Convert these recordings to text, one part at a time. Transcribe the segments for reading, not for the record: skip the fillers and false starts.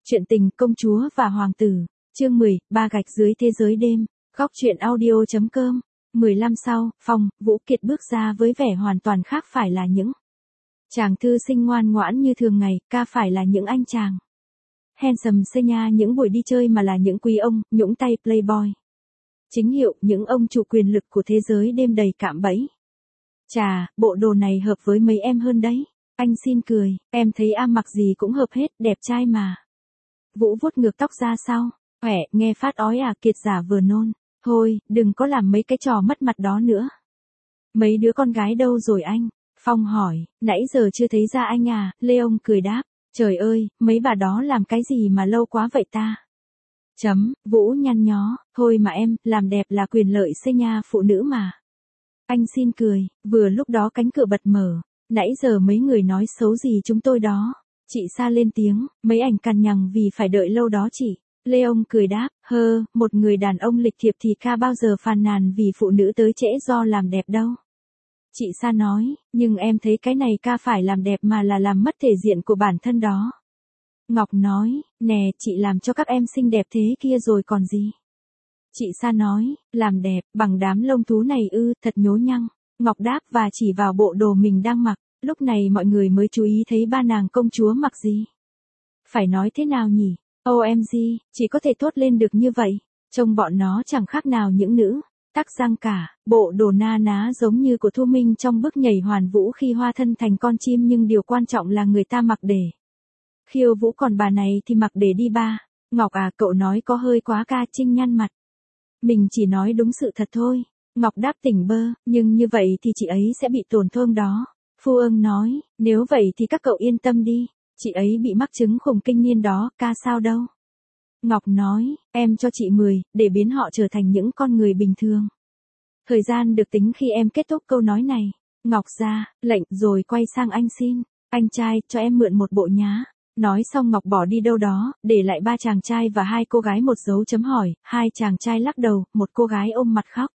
Chuyện tình công chúa và hoàng tử, chương 10, ba gạch dưới thế giới đêm, góc truyện audio.com. 15 sau, Phong, Vũ Kiệt bước ra với vẻ hoàn toàn khác, phải là những chàng thư sinh ngoan ngoãn như thường ngày, ca phải là những anh chàng handsome xê nha những buổi đi chơi, mà là những quý ông, nhũng tay playboy. Chính hiệu, những ông chủ quyền lực của thế giới đêm đầy cạm bẫy. Chà, bộ đồ này hợp với mấy em hơn đấy. Anh xin cười, em thấy mặc gì cũng hợp hết, đẹp trai mà. Vũ vuốt ngược tóc ra sau. Khỏe, nghe phát ói à? Kiệt giả vừa nôn. Thôi, đừng có làm mấy cái trò mất mặt đó nữa. Mấy đứa con gái đâu rồi anh? Phong hỏi, nãy giờ chưa thấy ra anh à? Leon cười đáp, trời ơi, mấy bà đó làm cái gì mà lâu quá vậy ta? Vũ nhăn nhó, thôi mà em, làm đẹp là quyền lợi xê nha phụ nữ mà. Anh xin cười, vừa lúc đó cánh cửa bật mở. Nãy giờ mấy người nói xấu gì chúng tôi đó. Chị Sa lên tiếng, mấy ảnh cằn nhằn vì phải đợi lâu đó chị. Leon cười đáp, một người đàn ông lịch thiệp thì ca bao giờ phàn nàn vì phụ nữ tới trễ do làm đẹp đâu. Chị Sa nói, nhưng em thấy cái này ca phải làm đẹp mà là làm mất thể diện của bản thân đó. Ngọc nói, nè, chị làm cho các em xinh đẹp thế kia rồi còn gì. Chị Sa nói, làm đẹp, bằng đám lông thú này ư, thật nhố nhăng. Ngọc đáp và chỉ vào bộ đồ mình đang mặc. Lúc này mọi người mới chú ý thấy ba nàng công chúa mặc gì. Phải nói thế nào nhỉ? OMG, chỉ có thể thốt lên được như vậy. Trông bọn nó chẳng khác nào những nữ tắc răng cả. Bộ đồ na ná giống như của Thu Minh trong bước nhảy hoàn vũ khi hóa thân thành con chim, nhưng điều quan trọng là người ta mặc để khiêu vũ, còn bà này thì mặc để đi ba. Ngọc à, cậu nói có hơi quá ca. Trinh nhăn mặt. Mình chỉ nói đúng sự thật thôi. Ngọc đáp tỉnh bơ, nhưng như vậy thì chị ấy sẽ bị tổn thương đó. Phu Ưng nói, nếu vậy thì các cậu yên tâm đi, chị ấy bị mắc chứng khủng kinh niên đó, ca sao đâu. Ngọc nói, em cho chị 10, để biến họ trở thành những con người bình thường. Thời gian được tính khi em kết thúc câu nói này. Ngọc ra, lệnh, rồi quay sang anh xin, anh trai, cho em mượn một bộ nhá. Nói xong Ngọc bỏ đi đâu đó, để lại ba chàng trai và hai cô gái một dấu chấm hỏi, hai chàng trai lắc đầu, một cô gái ôm mặt khóc.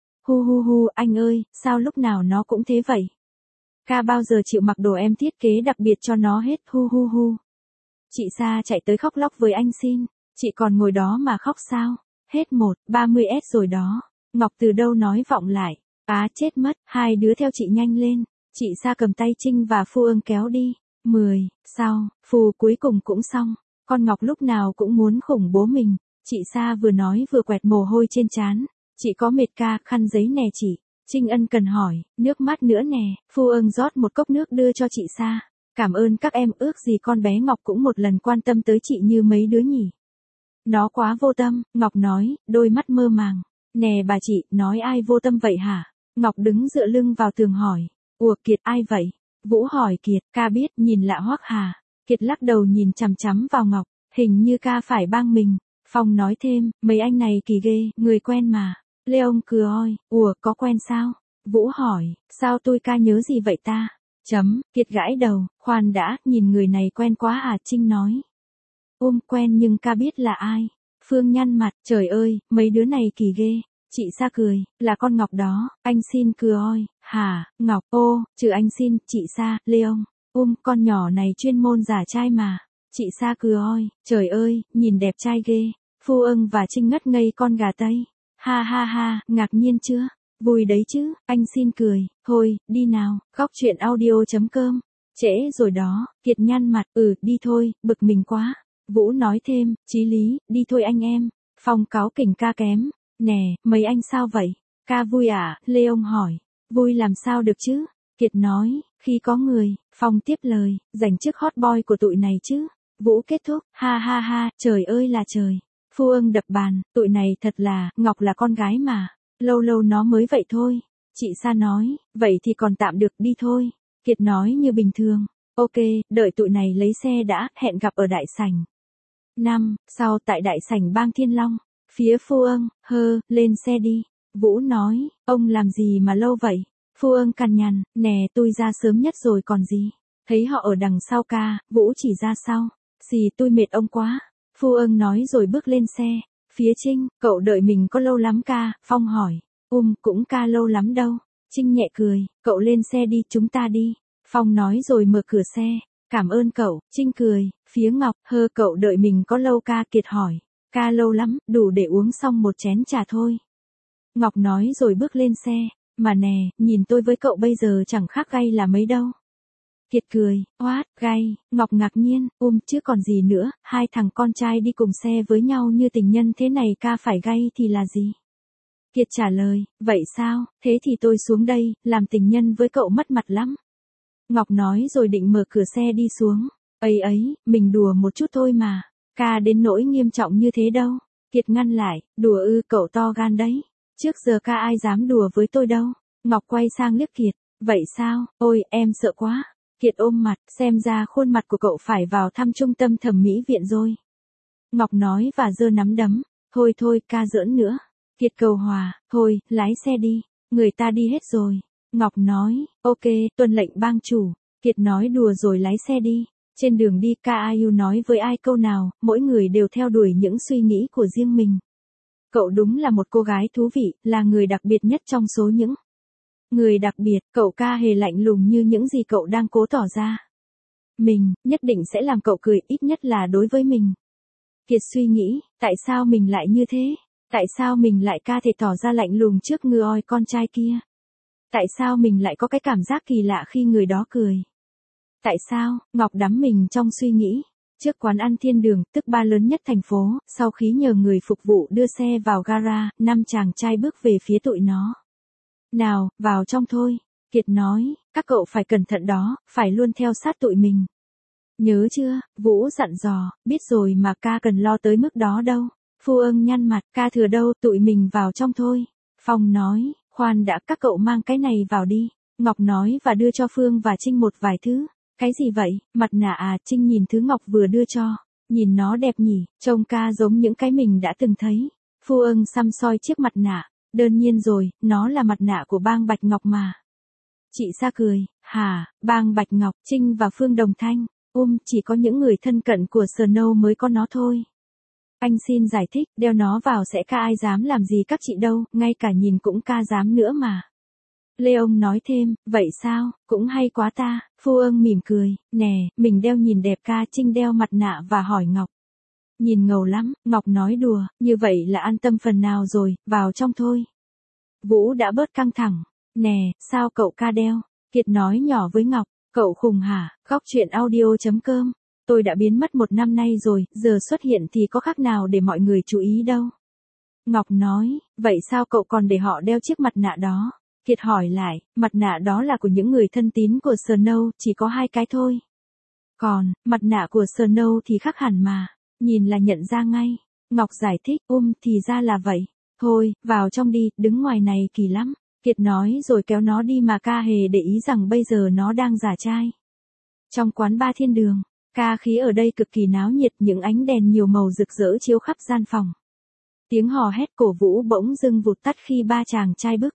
Hu, anh ơi, sao lúc nào nó cũng thế vậy? Ca bao giờ chịu mặc đồ em thiết kế đặc biệt cho nó hết. Hu. Chị Sa chạy tới khóc lóc với anh xin, chị còn ngồi đó mà khóc sao? Hết 30S rồi đó. Ngọc từ đâu nói vọng lại, chết mất, hai đứa theo chị nhanh lên. Chị Sa cầm tay Trinh và Phu Ưng kéo đi. 10, sau, Phù cuối cùng cũng xong. Con Ngọc lúc nào cũng muốn khủng bố mình. Chị Sa vừa nói vừa quẹt mồ hôi trên trán. Chị có mệt ca, khăn giấy nè chị. Trinh ân cần hỏi, nước mắt nữa nè. Phu Ưng rót một cốc nước đưa cho chị Sa. Cảm ơn các em, ước gì con bé Ngọc cũng một lần quan tâm tới chị như mấy đứa nhỉ. Nó quá vô tâm, Ngọc nói, đôi mắt mơ màng. Nè bà chị, nói ai vô tâm vậy hả? Ngọc đứng dựa lưng vào tường hỏi. Ủa Kiệt ai vậy? Vũ hỏi Kiệt, ca biết, nhìn lạ hoắc hà. Kiệt lắc đầu nhìn chằm chằm vào Ngọc, hình như ca phải bang mình. Phong nói thêm, mấy anh này kỳ ghê, người quen mà. Leon cười, ủa có quen sao? Vũ hỏi, sao tôi ca nhớ gì vậy ta? Kiệt gãi đầu, khoan đã, nhìn người này quen quá à? Trinh nói. Quen nhưng ca biết là ai? Phương nhăn mặt, trời ơi, mấy đứa này kỳ ghê. Chị Sa cười, là con Ngọc đó. Anh xin cười, hả? Ngọc, trừ anh xin, chị Sa, Leon. Con nhỏ này chuyên môn giả trai mà. Chị Sa cười, trời ơi, nhìn đẹp trai ghê. Phu Ưng và Trinh ngất ngây con gà Tây. Ha, ngạc nhiên chưa? Vui đấy chứ, anh xin cười. Thôi, đi nào, góc truyện audio.com. Trễ rồi đó. Kiệt nhăn mặt, đi thôi, bực mình quá. Vũ nói thêm, chí lý, đi thôi anh em. Phong cáu kỉnh ca kém. Nè, mấy anh sao vậy? Ca vui à? Leon hỏi. Vui làm sao được chứ? Kiệt nói, khi có người. Phong tiếp lời, dành chiếc hot boy của tụi này chứ. Vũ kết thúc, ha, trời ơi là trời. Phu Ưng đập bàn, tụi này thật là, Ngọc là con gái mà. Lâu lâu nó mới vậy thôi. Chị Sa nói, vậy thì còn tạm được, đi thôi. Kiệt nói như bình thường. Ok, đợi tụi này lấy xe đã, hẹn gặp ở đại sảnh. Sau tại đại sảnh bang Thiên Long. Phía Phu Ưng, lên xe đi. Vũ nói, ông làm gì mà lâu vậy? Phu Ưng cằn nhằn, nè tôi ra sớm nhất rồi còn gì. Thấy họ ở đằng sau ca, Vũ chỉ ra sau. Tôi mệt ông quá. Phu Ưng nói rồi bước lên xe. Phía Trinh, cậu đợi mình có lâu lắm ca? Phong hỏi. Cũng ca lâu lắm đâu. Trinh nhẹ cười, cậu lên xe đi, chúng ta đi. Phong nói rồi mở cửa xe. Cảm ơn cậu, Trinh cười, phía Ngọc, cậu đợi mình có lâu ca? Kiệt hỏi. Ca lâu lắm, đủ để uống xong một chén trà thôi. Ngọc nói rồi bước lên xe, mà nè, nhìn tôi với cậu bây giờ chẳng khác gay là mấy đâu. Kiệt cười, oát, gay, Ngọc ngạc nhiên, chứ còn gì nữa, hai thằng con trai đi cùng xe với nhau như tình nhân thế này ca phải gay thì là gì? Kiệt trả lời, vậy sao, thế thì tôi xuống đây, làm tình nhân với cậu mất mặt lắm. Ngọc nói rồi định mở cửa xe đi xuống. Ấy, mình đùa một chút thôi mà, ca đến nỗi nghiêm trọng như thế đâu. Kiệt ngăn lại, đùa cậu to gan đấy. Trước giờ ca ai dám đùa với tôi đâu. Ngọc quay sang liếc Kiệt, vậy sao, ôi em sợ quá. Kiệt ôm mặt, xem ra khuôn mặt của cậu phải vào thăm trung tâm thẩm mỹ viện rồi. Ngọc nói và giơ nắm đấm, thôi ca giỡn nữa. Kiệt cầu hòa, thôi, lái xe đi, người ta đi hết rồi. Ngọc nói, ok, tuân lệnh bang chủ. Kiệt nói đùa rồi lái xe đi. Trên đường đi ca ai nói với ai câu nào, mỗi người đều theo đuổi những suy nghĩ của riêng mình. Cậu đúng là một cô gái thú vị, là người đặc biệt nhất trong số những người đặc biệt. Cậu ca hề lạnh lùng như những gì cậu đang cố tỏ ra. Mình, nhất định sẽ làm cậu cười, ít nhất là đối với mình. Kiệt suy nghĩ, tại sao mình lại như thế? Tại sao mình lại ca thể tỏ ra lạnh lùng trước người oi con trai kia? Tại sao mình lại có cái cảm giác kỳ lạ khi người đó cười? Tại sao? Ngọc đắm mình trong suy nghĩ. Trước quán ăn Thiên Đường, tức bar lớn nhất thành phố, sau khi nhờ người phục vụ đưa xe vào gara, 5 chàng trai bước về phía tụi nó. Nào, vào trong thôi. Kiệt nói, các cậu phải cẩn thận đó, phải luôn theo sát tụi mình. Nhớ chưa? Vũ dặn dò, biết rồi mà ca cần lo tới mức đó đâu. Phu Ưng nhăn mặt, ca thừa đâu, tụi mình vào trong thôi. Phong nói, khoan đã, các cậu mang cái này vào đi. Ngọc nói và đưa cho Phương và Trinh một vài thứ. Cái gì vậy? Mặt nạ à? Trinh nhìn thứ Ngọc vừa đưa cho. Nhìn nó đẹp nhỉ, trông ca giống những cái mình đã từng thấy. Phu Ưng xăm soi chiếc mặt nạ. Đơn nhiên rồi, nó là mặt nạ của bang Bạch Ngọc mà. Chị Sa cười, hả, bang Bạch Ngọc? Trinh và Phương đồng thanh. Chỉ có những người thân cận của Snow mới có nó thôi. Anh xin giải thích, đeo nó vào sẽ ca ai dám làm gì các chị đâu, ngay cả nhìn cũng ca dám nữa mà. Leon nói thêm, vậy sao, cũng hay quá ta. Phu Ưng mỉm cười, nè, mình đeo nhìn đẹp ca. Trinh đeo mặt nạ và hỏi Ngọc. Nhìn ngầu lắm, Ngọc nói đùa, như vậy là an tâm phần nào rồi, vào trong thôi. Vũ đã bớt căng thẳng, nè, sao cậu ca đeo? Kiệt nói nhỏ với Ngọc, cậu khùng hả? Góc chuyện audio.com. Tôi đã biến mất 1 năm nay rồi, giờ xuất hiện thì có khác nào để mọi người chú ý đâu. Ngọc nói, vậy sao cậu còn để họ đeo chiếc mặt nạ đó? Kiệt hỏi lại, mặt nạ đó là của những người thân tín của Snow, chỉ có 2 cái thôi. Còn, mặt nạ của Snow thì khác hẳn mà, nhìn là nhận ra ngay. Ngọc giải thích, thì ra là vậy. Thôi, vào trong đi, đứng ngoài này kỳ lắm. Kiệt nói rồi kéo nó đi mà ca hề để ý rằng bây giờ nó đang giả trai. Trong quán bar Thiên Đường, ca khí ở đây cực kỳ náo nhiệt, những ánh đèn nhiều màu rực rỡ chiếu khắp gian phòng. Tiếng hò hét cổ vũ bỗng dưng vụt tắt khi 3 chàng trai bước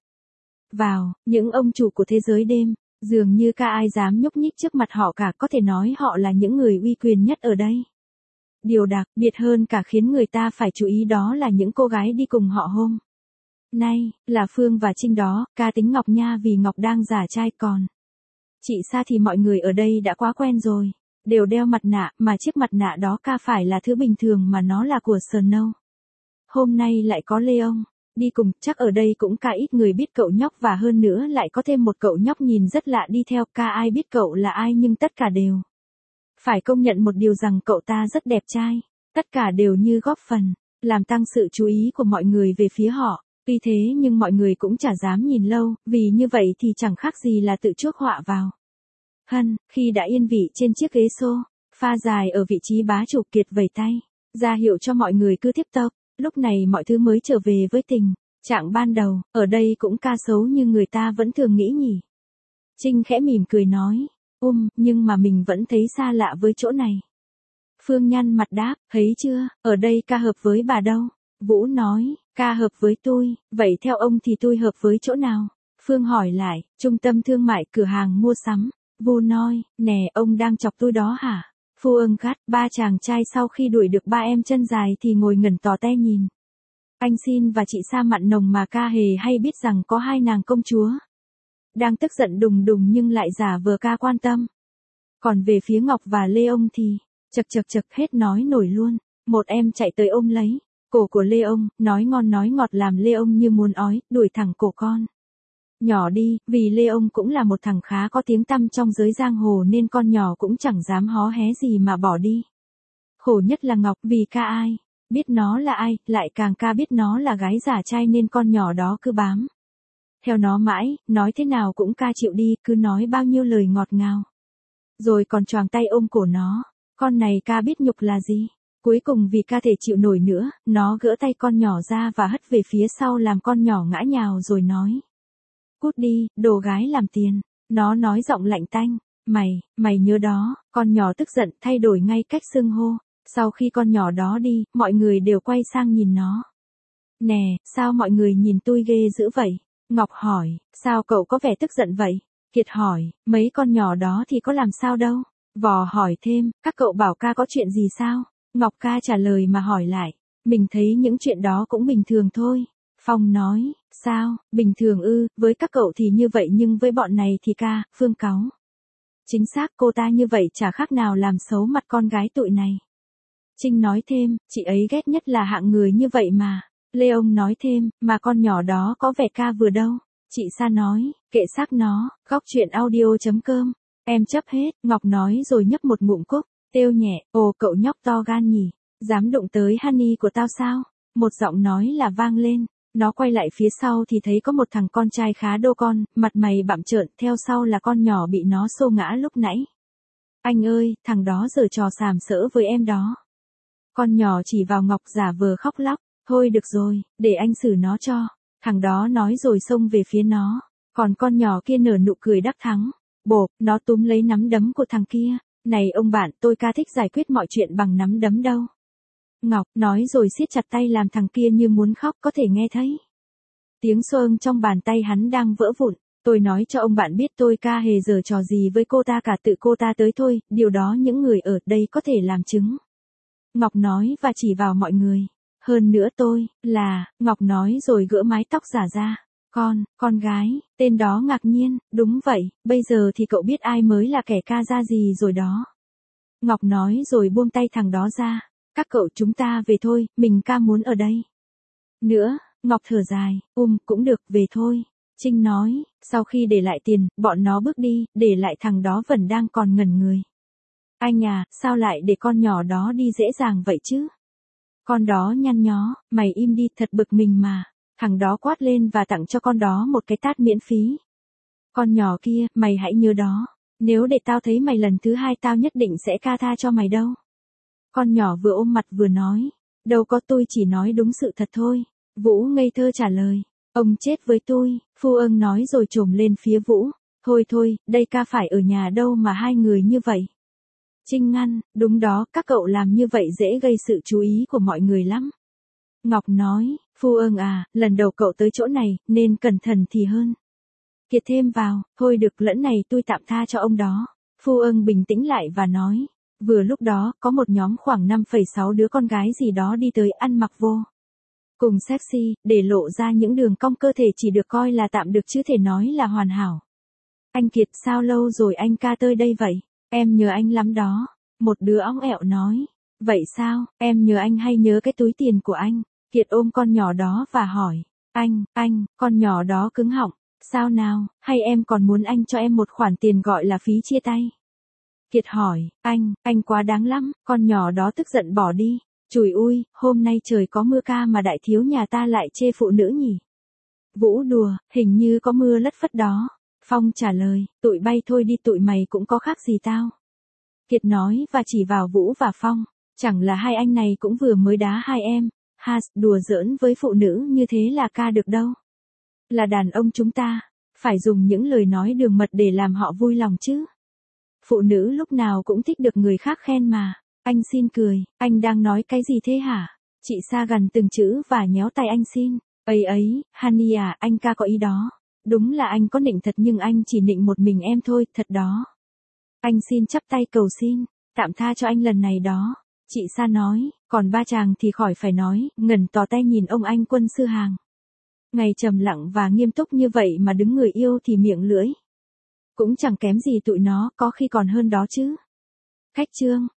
vào, những ông chủ của thế giới đêm, dường như ca ai dám nhúc nhích trước mặt họ cả, có thể nói họ là những người uy quyền nhất ở đây. Điều đặc biệt hơn cả khiến người ta phải chú ý đó là những cô gái đi cùng họ hôm nay, là Phương và Trinh đó, ca tính Ngọc nha vì Ngọc đang giả trai còn. Chị Sa thì mọi người ở đây đã quá quen rồi, đều đeo mặt nạ, mà chiếc mặt nạ đó ca phải là thứ bình thường mà nó là của Snow. Hôm nay lại có Leon đi cùng, chắc ở đây cũng cả ít người biết cậu nhóc và hơn nữa lại có thêm một cậu nhóc nhìn rất lạ đi theo, ca ai biết cậu là ai nhưng tất cả đều phải công nhận một điều rằng cậu ta rất đẹp trai, tất cả đều như góp phần làm tăng sự chú ý của mọi người về phía họ. Tuy thế nhưng mọi người cũng chả dám nhìn lâu, vì như vậy thì chẳng khác gì là tự chuốc họa vào. Khi đã yên vị trên chiếc ghế sofa dài ở vị trí bá chủ, Kiệt vẫy tay ra hiệu cho mọi người cứ tiếp tục. Lúc này mọi thứ mới trở về với tình trạng ban đầu, ở đây cũng ca xấu như người ta vẫn thường nghĩ nhỉ. Trinh khẽ mỉm cười nói, nhưng mà mình vẫn thấy xa lạ với chỗ này. Phương nhăn mặt đáp, thấy chưa, ở đây ca hợp với bà đâu. Vũ nói, ca hợp với tôi, vậy theo ông thì tôi hợp với chỗ nào? Phương hỏi lại, trung tâm thương mại, cửa hàng mua sắm. Vu nói, nè, ông đang chọc tôi đó hả? Phu Ưng gắt, 3 chàng trai sau khi đuổi được 3 em chân dài thì ngồi ngẩn tò te nhìn. Anh Xin và chị Sa mặn nồng mà ca hề hay biết rằng có 2 nàng công chúa đang tức giận đùng đùng nhưng lại giả vờ ca quan tâm. Còn về phía Ngọc và Lê ông thì, chật hết nói nổi luôn. Một em chạy tới ôm lấy cổ của Lê ông, nói ngon nói ngọt làm Lê ông như muốn ói, đuổi thẳng cổ con nhỏ đi, vì Lê ông cũng là một thằng khá có tiếng tăm trong giới giang hồ nên con nhỏ cũng chẳng dám hó hé gì mà bỏ đi. Khổ nhất là Ngọc, vì ca ai biết nó là ai, lại càng ca biết nó là gái giả trai nên con nhỏ đó cứ bám theo nó mãi, nói thế nào cũng ca chịu đi, cứ nói bao nhiêu lời ngọt ngào. Rồi còn choàng tay ôm cổ nó, con này ca biết nhục là gì. Cuối cùng vì ca thể chịu nổi nữa, nó gỡ tay con nhỏ ra và hất về phía sau làm con nhỏ ngã nhào rồi nói. Cút đi, đồ gái làm tiền. Nó nói giọng lạnh tanh, mày nhớ đó, con nhỏ tức giận thay đổi ngay cách xưng hô. Sau khi con nhỏ đó đi, mọi người đều quay sang nhìn nó. Nè, sao mọi người nhìn tôi ghê dữ vậy? Ngọc hỏi, sao cậu có vẻ tức giận vậy? Kiệt hỏi, mấy con nhỏ đó thì có làm sao đâu? Vò hỏi thêm, các cậu bảo ca có chuyện gì sao? Ngọc ca trả lời mà hỏi lại, mình thấy những chuyện đó cũng bình thường thôi. Phong nói, sao, bình thường ư, với các cậu thì như vậy nhưng với bọn này thì ca, Phương cáu. Chính xác cô ta như vậy chả khác nào làm xấu mặt con gái tụi này. Trinh nói thêm, chị ấy ghét nhất là hạng người như vậy mà. Lê ông nói thêm, mà con nhỏ đó có vẻ ca vừa đâu. Chị Sa nói, kệ xác nó, góc chuyện audio.com. Em chấp hết, Ngọc nói rồi nhấp một ngụm cốc, têu nhẹ, ồ cậu nhóc to gan nhỉ, dám đụng tới honey của tao sao? Một giọng nói là vang lên, nó quay lại phía sau thì thấy có một thằng con trai khá đô con, mặt mày bặm trợn, theo sau là con nhỏ bị nó xô ngã lúc nãy. Anh ơi, thằng đó giở trò sàm sỡ với em đó. Con nhỏ chỉ vào Ngọc giả vờ khóc lóc, thôi được rồi, để anh xử nó cho. Thằng đó nói rồi xông về phía nó, còn con nhỏ kia nở nụ cười đắc thắng. Bộp, nó túm lấy nắm đấm của thằng kia. Này ông bạn, tôi ca thích giải quyết mọi chuyện bằng nắm đấm đâu. Ngọc nói rồi siết chặt tay làm thằng kia như muốn khóc, có thể nghe thấy tiếng xoang trong bàn tay hắn đang vỡ vụn. Tôi nói cho ông bạn biết tôi ca hề giở trò gì với cô ta cả, tự cô ta tới thôi, điều đó những người ở đây có thể làm chứng. Ngọc nói và chỉ vào mọi người. Hơn nữa tôi, Ngọc nói rồi gỡ mái tóc giả ra. Con gái, tên đó ngạc nhiên, đúng vậy, bây giờ thì cậu biết ai mới là kẻ ca ra gì rồi đó. Ngọc nói rồi buông tay thằng đó ra. Các cậu chúng ta về thôi, mình ca muốn ở đây nữa. Ngọc thở dài, cũng được, về thôi. Trinh nói, sau khi để lại tiền, bọn nó bước đi, để lại thằng đó vẫn đang còn ngẩn người. Anh à, sao lại để con nhỏ đó đi dễ dàng vậy chứ? Con đó nhăn nhó, mày im đi, thật bực mình mà. Thằng đó quát lên và tặng cho con đó một cái tát miễn phí. Con nhỏ kia, mày hãy nhớ đó. Nếu để tao thấy mày lần thứ hai tao nhất định sẽ ca tha cho mày đâu. Con nhỏ vừa ôm mặt vừa nói. Đâu có, tôi chỉ nói đúng sự thật thôi. Vũ ngây thơ trả lời. Ông chết với tôi, Phu Ân nói rồi trồm lên phía Vũ. Thôi, đây ca phải ở nhà đâu mà hai người như vậy. Trinh ngăn, đúng đó, các cậu làm như vậy dễ gây sự chú ý của mọi người lắm. Ngọc nói, Phu Ân à, lần đầu cậu tới chỗ này, nên cẩn thận thì hơn. Kiệt thêm vào, thôi được, lẫn này tôi tạm tha cho ông đó. Phu Ân bình tĩnh lại và nói. Vừa lúc đó, có một nhóm khoảng 5,6 đứa con gái gì đó đi tới, ăn mặc vô cùng sexy, để lộ ra những đường cong cơ thể chỉ được coi là tạm được chứ thể nói là hoàn hảo. Anh Kiệt, sao lâu rồi anh ca tới đây vậy? Em nhớ anh lắm đó. Một đứa óng ẹo nói. Vậy sao, em nhớ anh hay nhớ cái túi tiền của anh? Kiệt ôm con nhỏ đó và hỏi. Anh, con nhỏ đó cứng họng. Sao nào, hay em còn muốn anh cho em một khoản tiền gọi là phí chia tay? Kiệt hỏi, anh quá đáng lắm, con nhỏ đó tức giận bỏ đi. Chùi ui, hôm nay trời có mưa ca mà đại thiếu nhà ta lại chê phụ nữ nhỉ? Vũ đùa, hình như có mưa lất phất đó. Phong trả lời, tụi bay thôi đi, tụi mày cũng có khác gì tao. Kiệt nói và chỉ vào Vũ và Phong. Chẳng là hai anh này cũng vừa mới đá hai em. Đùa giỡn với phụ nữ như thế là ca được đâu. Là đàn ông chúng ta, phải dùng những lời nói đường mật để làm họ vui lòng chứ. Phụ nữ lúc nào cũng thích được người khác khen mà. Anh xin cười, anh đang nói cái gì thế hả? Chị Sa gần từng chữ và nhéo tay anh xin. Ấy, honey à, anh ca có ý đó. Đúng là anh có nịnh thật nhưng anh chỉ nịnh một mình em thôi, thật đó. Anh xin chắp tay cầu xin, tạm tha cho anh lần này đó. Chị Sa nói, còn ba chàng thì khỏi phải nói, ngẩn tỏ tay nhìn ông anh quân sư hàng. Ngày trầm lặng và nghiêm túc như vậy mà đứng người yêu thì miệng lưỡi Cũng chẳng kém gì tụi nó, có khi còn hơn đó chứ. Khách Trương,